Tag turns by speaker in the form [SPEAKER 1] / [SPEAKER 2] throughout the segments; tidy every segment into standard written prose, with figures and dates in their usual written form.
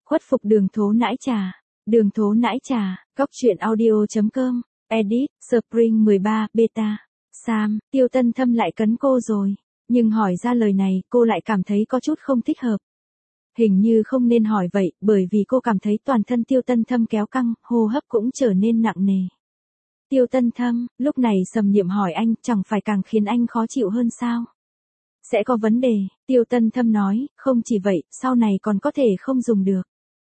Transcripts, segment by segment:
[SPEAKER 1] Khuất phục đường thố nãi trà. Đường thố nãi trà, góc truyện audio.com, edit, Spring 13, beta. Sam, Tiêu Tân Thâm lại cấn cô rồi. Nhưng hỏi ra lời này, cô lại cảm thấy có chút không thích hợp. Hình như không nên hỏi vậy, bởi vì cô cảm thấy toàn thân Tiêu Tân Thâm kéo căng, hô hấp cũng trở nên nặng nề. Tiêu Tân Thâm, lúc này Sầm Niệm hỏi anh, chẳng phải càng khiến anh khó chịu hơn sao? Sẽ có vấn đề, Tiêu Tân Thâm nói, không chỉ vậy, sau này còn có thể không dùng được.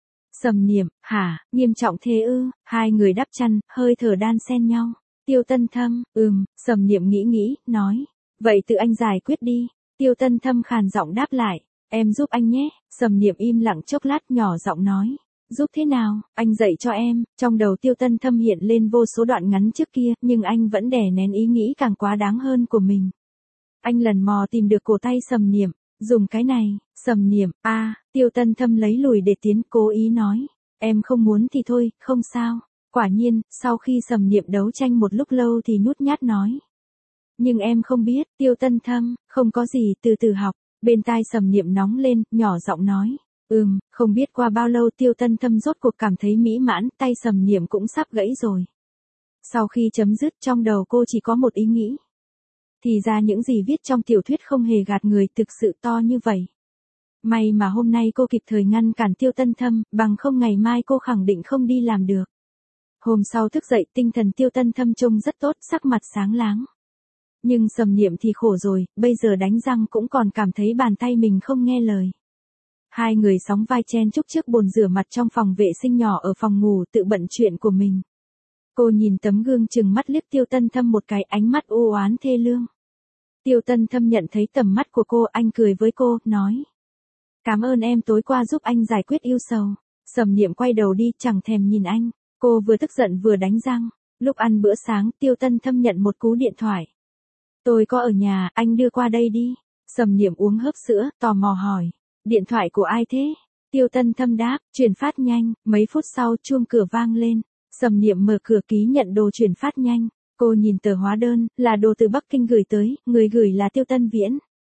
[SPEAKER 1] Sầm Niệm, hả, nghiêm trọng thế ư? Hai người đắp chăn, hơi thở đan xen nhau. Tiêu Tân Thâm, Sầm Niệm nghĩ, nói, vậy tự anh giải quyết đi. Tiêu Tân Thâm khàn giọng đáp lại, em giúp anh nhé. Sầm Niệm im lặng chốc lát nhỏ giọng nói, giúp thế nào, anh dạy cho em. Trong đầu Tiêu Tân Thâm hiện lên vô số đoạn ngắn trước kia, nhưng anh vẫn đè nén ý nghĩ càng quá đáng hơn của mình. Anh lần mò tìm được cổ tay Sầm Niệm, dùng cái này. Sầm Niệm, Tiêu Tân Thâm lấy lùi để tiến, cố ý nói, em không muốn thì thôi, không sao. Quả nhiên, sau khi Sầm Niệm đấu tranh một lúc lâu thì nhút nhát nói, nhưng em không biết. Tiêu Tân Thâm, không có gì, từ từ học. Bên tai Sầm Niệm nóng lên, nhỏ giọng nói, không biết qua bao lâu Tiêu Tân Thâm rốt cuộc cảm thấy mỹ mãn, tay Sầm Niệm cũng sắp gãy rồi. Sau khi chấm dứt, trong đầu cô chỉ có một ý nghĩ. Thì ra những gì viết trong tiểu thuyết không hề gạt người, thực sự to như vậy. May mà hôm nay cô kịp thời ngăn cản Tiêu Tân Thâm, bằng không ngày mai cô khẳng định không đi làm được. Hôm sau thức dậy, tinh thần Tiêu Tân Thâm trông rất tốt, sắc mặt sáng láng. Nhưng Sầm Niệm thì khổ rồi, bây giờ đánh răng cũng còn cảm thấy bàn tay mình không nghe lời. Hai người sóng vai chen chúc trước bồn rửa mặt trong phòng vệ sinh nhỏ ở phòng ngủ, tự bận chuyện của mình. Cô nhìn tấm gương chừng mắt liếc Tiêu Tân Thâm một cái, ánh mắt u oán thê lương. Tiêu Tân Thâm nhận thấy tầm mắt của cô, anh cười với cô, nói, cảm ơn em tối qua giúp anh giải quyết ưu sầu. Sầm Niệm quay đầu đi, chẳng thèm nhìn anh. Cô vừa tức giận vừa đánh răng. Lúc ăn bữa sáng, Tiêu Tân Thâm nhận một cú điện thoại. Tôi có ở nhà, anh đưa qua đây đi. Sầm Niệm uống hớp sữa, tò mò hỏi, điện thoại của ai thế? Tiêu Tân Thâm đáp, chuyển phát nhanh. Mấy phút sau, chuông cửa vang lên. Sầm Niệm mở cửa ký nhận đồ chuyển phát nhanh. Cô nhìn tờ hóa đơn, là đồ từ Bắc Kinh gửi tới, người gửi là Tiêu Tân Viễn.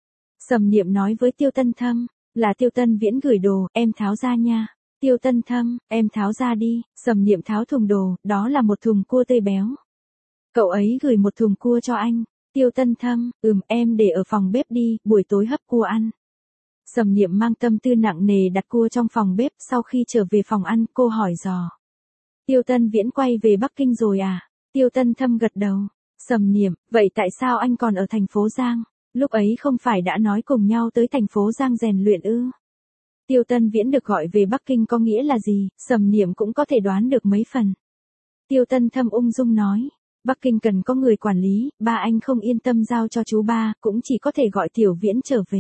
[SPEAKER 1] Sầm Niệm nói với Tiêu Tân Thâm, là Tiêu Tân Viễn gửi đồ, em tháo ra nha. Tiêu Tân Thâm, em tháo ra đi. Sầm Niệm tháo thùng đồ, đó là một thùng cua tươi béo. Cậu ấy gửi một thùng cua cho anh. Tiêu Tân Thâm, em để ở phòng bếp đi, buổi tối hấp cua ăn. Sầm Niệm mang tâm tư nặng nề đặt cua trong phòng bếp, sau khi trở về phòng ăn, cô hỏi dò. Tiêu Tân Viễn quay về Bắc Kinh rồi à? Tiêu Tân Thâm gật đầu. Sầm Niệm, vậy tại sao anh còn ở thành phố Giang? Lúc ấy không phải đã nói cùng nhau tới thành phố Giang rèn luyện ư? Tiêu Tân Viễn được gọi về Bắc Kinh có nghĩa là gì, Sầm Niệm cũng có thể đoán được mấy phần. Tiêu Tân Thâm ung dung nói, Bắc Kinh cần có người quản lý, ba anh không yên tâm giao cho chú ba, cũng chỉ có thể gọi Tiểu Viễn trở về.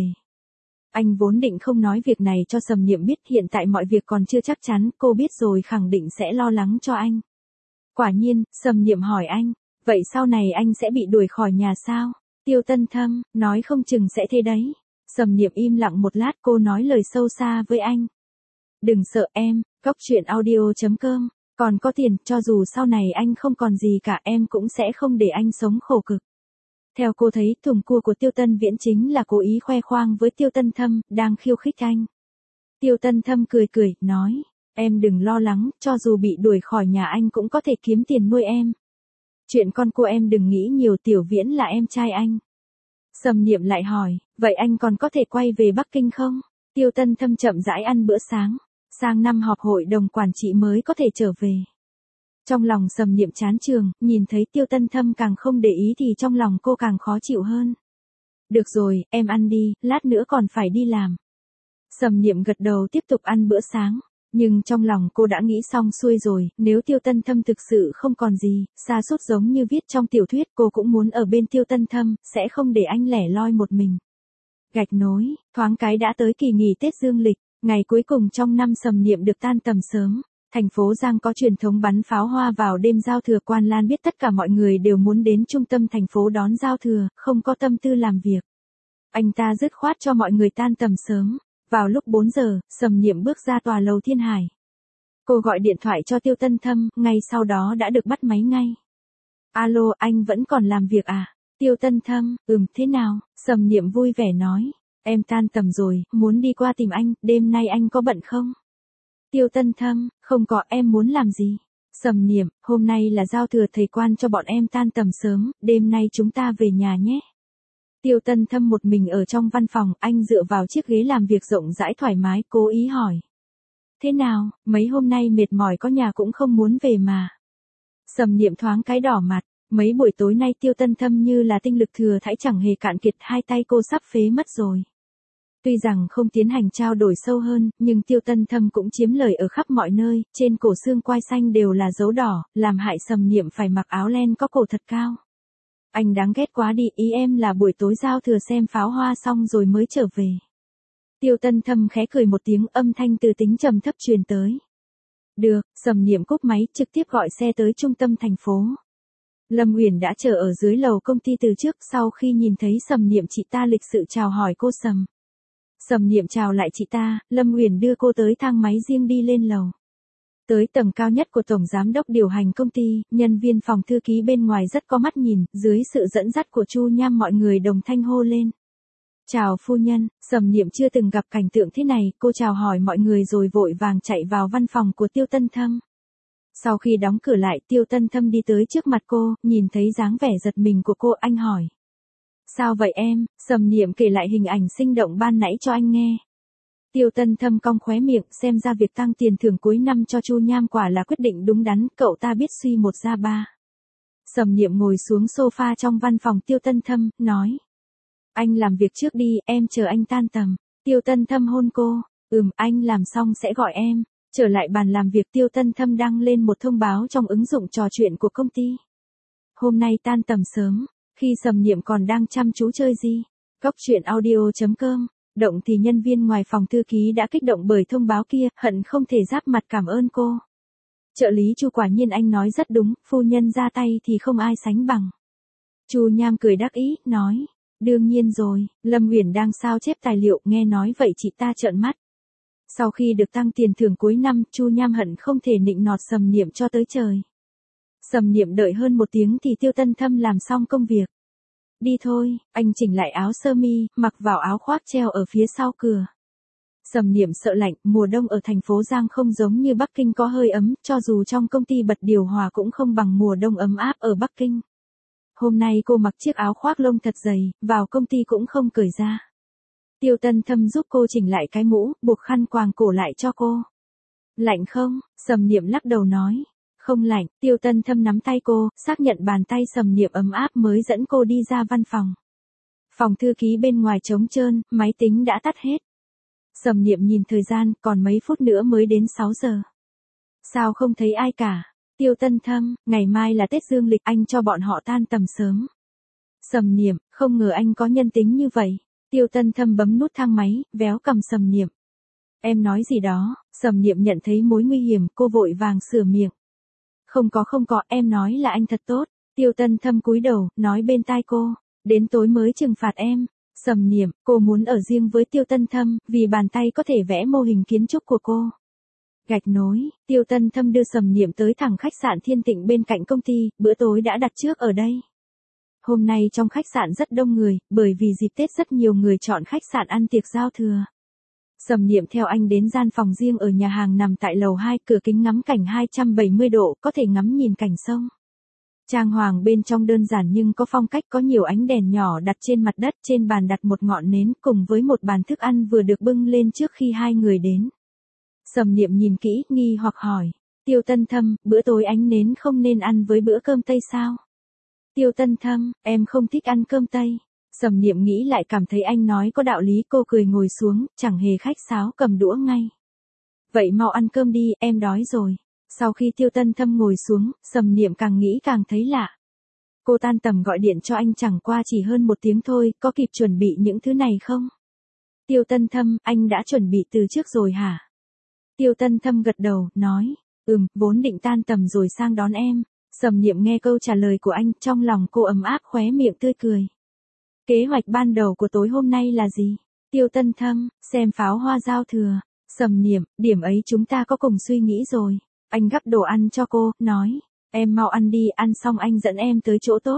[SPEAKER 1] Anh vốn định không nói việc này cho Sầm Niệm biết, hiện tại mọi việc còn chưa chắc chắn, cô biết rồi khẳng định sẽ lo lắng cho anh. Quả nhiên, Sầm Niệm hỏi anh, vậy sau này anh sẽ bị đuổi khỏi nhà sao? Tiêu Tân Thâm, nói không chừng sẽ thế đấy. Sầm Niệm im lặng một lát, cô nói lời sâu xa với anh. Đừng sợ em, góc truyện audio.com, còn có tiền, cho dù sau này anh không còn gì cả, em cũng sẽ không để anh sống khổ cực. Theo cô thấy, thùng cua của Tiêu Tân Viễn chính là cố ý khoe khoang với Tiêu Tân Thâm, đang khiêu khích anh. Tiêu Tân Thâm cười, nói, em đừng lo lắng, cho dù bị đuổi khỏi nhà anh cũng có thể kiếm tiền nuôi em. Chuyện con của em đừng nghĩ nhiều, Tiểu Viễn là em trai anh. Sầm Niệm lại hỏi, vậy anh còn có thể quay về Bắc Kinh không? Tiêu Tân Thâm chậm rãi ăn bữa sáng, sang năm họp hội đồng quản trị mới có thể trở về. Trong lòng Sầm Niệm chán trường, nhìn thấy Tiêu Tân Thâm càng không để ý thì trong lòng cô càng khó chịu hơn. Được rồi, em ăn đi, lát nữa còn phải đi làm. Sầm Niệm gật đầu tiếp tục ăn bữa sáng. Nhưng trong lòng cô đã nghĩ xong xuôi rồi, nếu Tiêu Tân Thâm thực sự không còn gì, sa sút giống như viết trong tiểu thuyết, cô cũng muốn ở bên Tiêu Tân Thâm, sẽ không để anh lẻ loi một mình. Gạch nối, thoáng cái đã tới kỳ nghỉ Tết Dương lịch, ngày cuối cùng trong năm Sầm Niệm được tan tầm sớm. Thành phố Giang có truyền thống bắn pháo hoa vào đêm giao thừa, Quan Lan biết tất cả mọi người đều muốn đến trung tâm thành phố đón giao thừa, không có tâm tư làm việc. Anh ta dứt khoát cho mọi người tan tầm sớm. Vào lúc 4 giờ, Sầm Niệm bước ra tòa lầu Thiên Hải. Cô gọi điện thoại cho Tiêu Tân Thâm, ngay sau đó đã được bắt máy ngay. Alo, anh vẫn còn làm việc à? Tiêu Tân Thâm, thế nào? Sầm Niệm vui vẻ nói, em tan tầm rồi, muốn đi qua tìm anh, đêm nay anh có bận không? Tiêu Tân Thâm, không có, em muốn làm gì? Sầm Niệm, hôm nay là giao thừa, thầy quan cho bọn em tan tầm sớm, đêm nay chúng ta về nhà nhé. Tiêu Tân Thâm một mình ở trong văn phòng, anh dựa vào chiếc ghế làm việc rộng rãi thoải mái, cố ý hỏi. Thế nào, mấy hôm nay mệt mỏi có nhà cũng không muốn về mà. Sầm Niệm thoáng cái đỏ mặt, mấy buổi tối nay Tiêu Tân Thâm như là tinh lực thừa thãi chẳng hề cạn kiệt, hai tay cô sắp phế mất rồi. Tuy rằng không tiến hành trao đổi sâu hơn, nhưng Tiêu Tân Thâm cũng chiếm lời ở khắp mọi nơi, trên cổ xương quai xanh đều là dấu đỏ, làm hại Sầm Niệm phải mặc áo len có cổ thật cao. Anh đáng ghét quá đi, ý em là buổi tối giao thừa xem pháo hoa xong rồi mới trở về. Tiêu Tân Thâm khẽ cười một tiếng, âm thanh từ tính trầm thấp truyền tới. Được, Sầm Niệm cúp máy, trực tiếp gọi xe tới trung tâm thành phố. Lâm Uyển đã chờ ở dưới lầu công ty từ trước, sau khi nhìn thấy Sầm Niệm chị ta lịch sự chào hỏi cô Sầm. Sầm Niệm chào lại chị ta, Lâm Uyển đưa cô tới thang máy riêng đi lên lầu. Tới tầng cao nhất của tổng giám đốc điều hành công ty, nhân viên phòng thư ký bên ngoài rất có mắt nhìn, dưới sự dẫn dắt của Chu Nham mọi người đồng thanh hô lên. Chào phu nhân, Sầm Niệm chưa từng gặp cảnh tượng thế này, cô chào hỏi mọi người rồi vội vàng chạy vào văn phòng của Tiêu Tân Thâm. Sau khi đóng cửa lại, Tiêu Tân Thâm đi tới trước mặt cô, nhìn thấy dáng vẻ giật mình của cô, anh hỏi. Sao vậy em? Sầm Niệm kể lại hình ảnh sinh động ban nãy cho anh nghe. Tiêu Tân Thâm cong khóe miệng, xem ra việc tăng tiền thưởng cuối năm cho Chu Nham quả là quyết định đúng đắn, cậu ta biết suy một ra ba. Sầm Niệm ngồi xuống sofa trong văn phòng Tiêu Tân Thâm, nói. Anh làm việc trước đi, em chờ anh tan tầm. Tiêu Tân Thâm hôn cô, anh làm xong sẽ gọi em. Trở lại bàn làm việc, Tiêu Tân Thâm đăng lên một thông báo trong ứng dụng trò chuyện của công ty. Hôm nay tan tầm sớm, khi Sầm Niệm còn đang chăm chú chơi gì. Cóc truyện audio.com, động thì nhân viên ngoài phòng thư ký đã kích động bởi thông báo kia, hận không thể giáp mặt cảm ơn cô. Trợ lý Chu, quả nhiên anh nói rất đúng, phu nhân ra tay thì không ai sánh bằng. Chu Nham cười đắc ý, nói. Đương nhiên rồi, Lâm Uyển đang sao chép tài liệu, nghe nói vậy chị ta trợn mắt. Sau khi được tăng tiền thưởng cuối năm, Chu Nham hận không thể nịnh nọt Sầm Niệm cho tới trời. Sầm Niệm đợi hơn một tiếng thì Tiêu Tân Thâm làm xong công việc. Đi thôi, anh chỉnh lại áo sơ mi, mặc vào áo khoác treo ở phía sau cửa. Sầm Niệm sợ lạnh, mùa đông ở thành phố Giang không giống như Bắc Kinh có hơi ấm, cho dù trong công ty bật điều hòa cũng không bằng mùa đông ấm áp ở Bắc Kinh. Hôm nay cô mặc chiếc áo khoác lông thật dày, vào công ty cũng không cởi ra. Tiêu Tân Thâm giúp cô chỉnh lại cái mũ, buộc khăn quàng cổ lại cho cô. Lạnh không? Sầm Niệm lắc đầu nói. Không lạnh. Tiêu Tân Thâm nắm tay cô, xác nhận bàn tay Sầm Niệm ấm áp mới dẫn cô đi ra văn phòng. Phòng thư ký bên ngoài trống trơn, máy tính đã tắt hết. Sầm Niệm nhìn thời gian, còn mấy phút nữa mới đến 6 giờ. Sao không thấy ai cả? Tiêu Tân Thâm, ngày mai là Tết Dương lịch, anh cho bọn họ tan tầm sớm. Sầm Niệm, không ngờ anh có nhân tính như vậy. Tiêu Tân Thâm bấm nút thang máy, véo cầm Sầm Niệm. Em nói gì đó? Sầm Niệm nhận thấy mối nguy hiểm, cô vội vàng sửa miệng. Không có, em nói là anh thật tốt. Tiêu Tân Thâm cúi đầu, nói bên tai cô. Đến tối mới trừng phạt em. Sầm Niệm, cô muốn ở riêng với Tiêu Tân Thâm, vì bàn tay có thể vẽ mô hình kiến trúc của cô. Gạch nối, Tiêu Tân Thâm đưa Sầm Niệm tới thẳng khách sạn Thiên Tịnh bên cạnh công ty, bữa tối đã đặt trước ở đây. Hôm nay trong khách sạn rất đông người, bởi vì dịp Tết rất nhiều người chọn khách sạn ăn tiệc giao thừa. Sầm Niệm theo anh đến gian phòng riêng ở nhà hàng nằm tại lầu 2, cửa kính ngắm cảnh 270 độ, có thể ngắm nhìn cảnh sông. Trang hoàng bên trong đơn giản nhưng có phong cách, có nhiều ánh đèn nhỏ đặt trên mặt đất, trên bàn đặt một ngọn nến cùng với một bàn thức ăn vừa được bưng lên trước khi hai người đến. Sầm Niệm nhìn kỹ, nghi hoặc hỏi. Tiêu Tân Thâm, bữa tối ánh nến không nên ăn với bữa cơm Tây sao? Tiêu Tân Thâm, em không thích ăn cơm Tây. Sầm Niệm nghĩ lại cảm thấy anh nói có đạo lý, cô cười ngồi xuống, chẳng hề khách sáo cầm đũa ngay. Vậy mau ăn cơm đi, em đói rồi. Sau khi Tiêu Tân Thâm ngồi xuống, Sầm Niệm càng nghĩ càng thấy lạ. Cô tan tầm gọi điện cho anh chẳng qua chỉ hơn một tiếng thôi, có kịp chuẩn bị những thứ này không? Tiêu Tân Thâm, anh đã chuẩn bị từ trước rồi hả? Tiêu Tân Thâm gật đầu, nói, vốn định tan tầm rồi sang đón em. Sầm Niệm nghe câu trả lời của anh, trong lòng cô ấm áp, khóe miệng tươi cười. Kế hoạch ban đầu của tối hôm nay là gì? Tiêu Tân Thâm, xem pháo hoa giao thừa. Sầm Niệm, điểm ấy chúng ta có cùng suy nghĩ rồi. Anh gắp đồ ăn cho cô, nói, em mau ăn đi, ăn xong anh dẫn em tới chỗ tốt.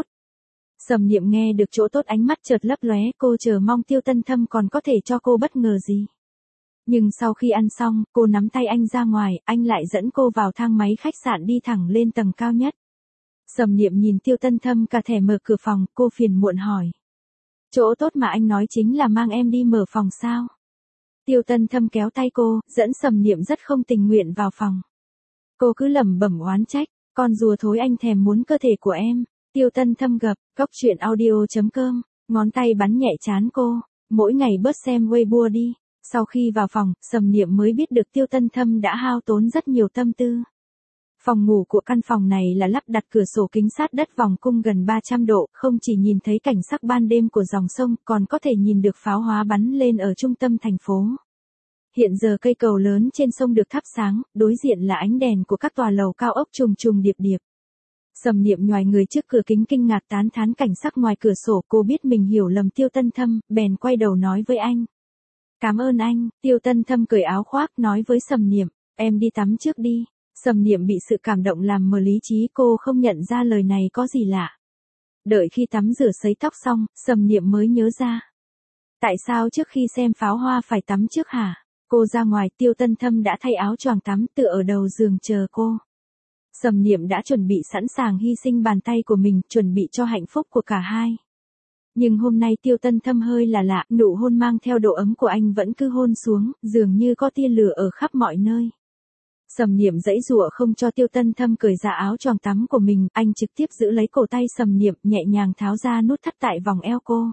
[SPEAKER 1] Sầm Niệm nghe được chỗ tốt ánh mắt chợt lấp lóe, cô chờ mong Tiêu Tân Thâm còn có thể cho cô bất ngờ gì. Nhưng sau khi ăn xong, cô nắm tay anh ra ngoài, anh lại dẫn cô vào thang máy khách sạn đi thẳng lên tầng cao nhất. Sầm Niệm nhìn Tiêu Tân Thâm cả thẻ mở cửa phòng, cô phiền muộn hỏi. Chỗ tốt mà anh nói chính là mang em đi mở phòng sao? Tiêu Tân Thâm kéo tay cô, dẫn Sầm Niệm rất không tình nguyện vào phòng. Cô cứ lẩm bẩm oán trách, con rùa thối anh thèm muốn cơ thể của em. Tiêu Tân Thâm gập, goctruyện.audio.com, ngón tay bắn nhẹ trán cô. Mỗi ngày bớt xem Weibo đi. Sau khi vào phòng, Sầm Niệm mới biết được Tiêu Tân Thâm đã hao tốn rất nhiều tâm tư. Phòng ngủ của căn phòng này là lắp đặt cửa sổ kính sát đất vòng cung gần 300 độ, không chỉ nhìn thấy cảnh sắc ban đêm của dòng sông, còn có thể nhìn được pháo hoa bắn lên ở trung tâm thành phố. Hiện giờ cây cầu lớn trên sông được thắp sáng, đối diện là ánh đèn của các tòa lầu cao ốc trùng trùng điệp điệp. Sầm Niệm nhoài người trước cửa kính kinh ngạc tán thán cảnh sắc ngoài cửa sổ, cô biết mình hiểu lầm Tiêu Tân Thâm, bèn quay đầu nói với anh. Cảm ơn anh. Tiêu Tân Thâm cởi áo khoác nói với Sầm Niệm, em đi tắm trước đi. Sầm Niệm bị sự cảm động làm mờ lý trí, cô không nhận ra lời này có gì lạ. Đợi khi tắm rửa sấy tóc xong, Sầm Niệm mới nhớ ra. Tại sao trước khi xem pháo hoa phải tắm trước hả? Cô ra ngoài, Tiêu Tân Thâm đã thay áo choàng tắm tựa ở đầu giường chờ cô. Sầm Niệm đã chuẩn bị sẵn sàng hy sinh bàn tay của mình, chuẩn bị cho hạnh phúc của cả hai. Nhưng hôm nay Tiêu Tân Thâm hơi là lạ, nụ hôn mang theo độ ấm của anh vẫn cứ hôn xuống, dường như có tia lửa ở khắp mọi nơi. Sầm Niệm giãy giụa không cho Tiêu Tân Thâm cởi ra áo choàng tắm của mình, anh trực tiếp giữ lấy cổ tay Sầm Niệm, nhẹ nhàng tháo ra nút thắt tại vòng eo cô.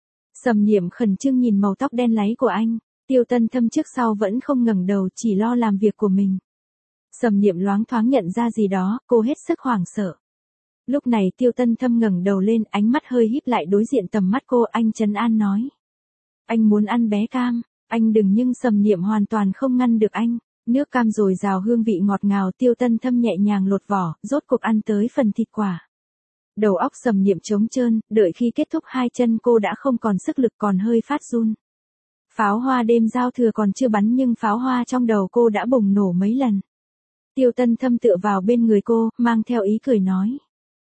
[SPEAKER 1] Sầm Niệm khẩn trương nhìn màu tóc đen láy của anh, Tiêu Tân Thâm trước sau vẫn không ngẩng đầu, chỉ lo làm việc của mình. Sầm Niệm loáng thoáng nhận ra gì đó, cô hết sức hoảng sợ. Lúc này Tiêu Tân Thâm ngẩng đầu lên, ánh mắt hơi híp lại đối diện tầm mắt cô, anh trấn an nói. Anh muốn ăn bé cam, anh đừng, nhưng Sầm Niệm hoàn toàn không ngăn được anh. Nước cam dồi dào hương vị ngọt ngào, Tiêu Tân Thâm nhẹ nhàng lột vỏ, rốt cuộc ăn tới phần thịt quả. Đầu óc Sầm Niệm trống trơn, đợi khi kết thúc hai chân cô đã không còn sức lực, còn hơi phát run. Pháo hoa đêm giao thừa còn chưa bắn nhưng pháo hoa trong đầu cô đã bùng nổ mấy lần. Tiêu Tân Thâm tựa vào bên người cô, mang theo ý cười nói.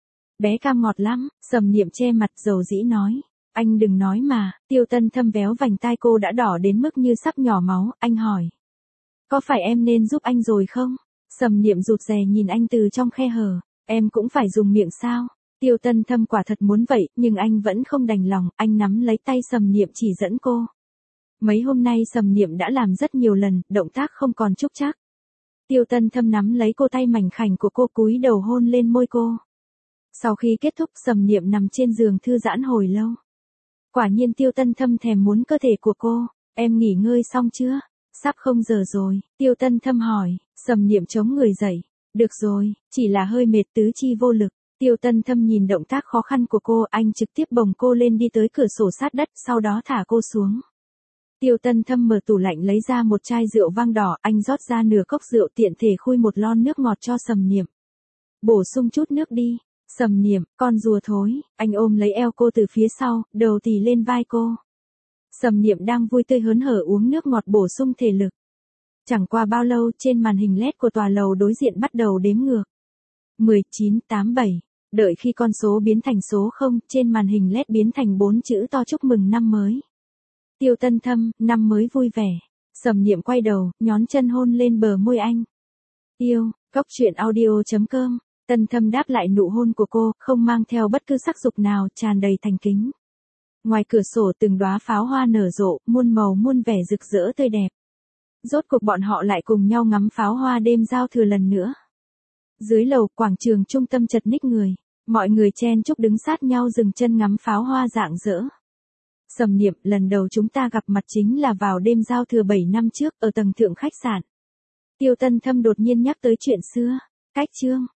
[SPEAKER 1] Bé cam ngọt lắm. Sầm Niệm che mặt dầu dĩ nói. Anh đừng nói mà. Tiêu Tân Thâm véo vành tai cô đã đỏ đến mức như sắp nhỏ máu, anh hỏi. Có phải em nên giúp anh rồi không? Sầm Niệm rụt rè nhìn anh từ trong khe hở. Em cũng phải dùng miệng sao? Tiêu Tân Thâm quả thật muốn vậy, nhưng anh vẫn không đành lòng, anh nắm lấy tay Sầm Niệm chỉ dẫn cô. Mấy hôm nay Sầm Niệm đã làm rất nhiều lần, động tác không còn trúc trác. Tiêu Tân Thâm nắm lấy cô tay mảnh khảnh của cô, cúi đầu hôn lên môi cô. Sau khi kết thúc, Sầm Niệm nằm trên giường thư giãn hồi lâu. Quả nhiên Tiêu Tân Thâm thèm muốn cơ thể của cô. Em nghỉ ngơi xong chưa? Sắp không giờ rồi. Tiêu Tân Thâm hỏi. Sầm Niệm chống người dậy. Được rồi, chỉ là hơi mệt, tứ chi vô lực. Tiêu Tân Thâm nhìn động tác khó khăn của cô, anh trực tiếp bồng cô lên đi tới cửa sổ sát đất, sau đó thả cô xuống. Tiêu Tân Thâm mở tủ lạnh lấy ra một chai rượu vang đỏ, anh rót ra nửa cốc rượu, tiện thể khui một lon nước ngọt cho Sầm Niệm. Bổ sung chút nước đi. Sầm Niệm, con rùa thối. Anh ôm lấy eo cô từ phía sau, đầu tì lên vai cô. Sầm Niệm đang vui tươi hớn hở uống nước ngọt bổ sung thể lực. Chẳng qua bao lâu, trên màn hình LED của tòa lầu đối diện bắt đầu đếm ngược. 19, 8, 7. Đợi khi con số biến thành số 0, trên màn hình LED biến thành 4 chữ to chúc mừng năm mới. Tiêu Tân Thâm, năm mới vui vẻ. Sầm Niệm quay đầu, nhón chân hôn lên bờ môi anh. Yêu, goctruyện.audio.com. Tân Thâm đáp lại nụ hôn của cô, không mang theo bất cứ sắc dục nào, tràn đầy thành kính. Ngoài cửa sổ từng đóa pháo hoa nở rộ, muôn màu muôn vẻ rực rỡ tươi đẹp. Rốt cuộc bọn họ lại cùng nhau ngắm pháo hoa đêm giao thừa lần nữa. Dưới lầu, quảng trường trung tâm chật ních người. Mọi người chen chúc đứng sát nhau dừng chân ngắm pháo hoa rạng rỡ. Sầm Niệm, lần đầu chúng ta gặp mặt chính là vào đêm giao thừa 7 năm trước, ở tầng thượng khách sạn. Tiêu Tân Thâm đột nhiên nhắc tới chuyện xưa. Cách chương.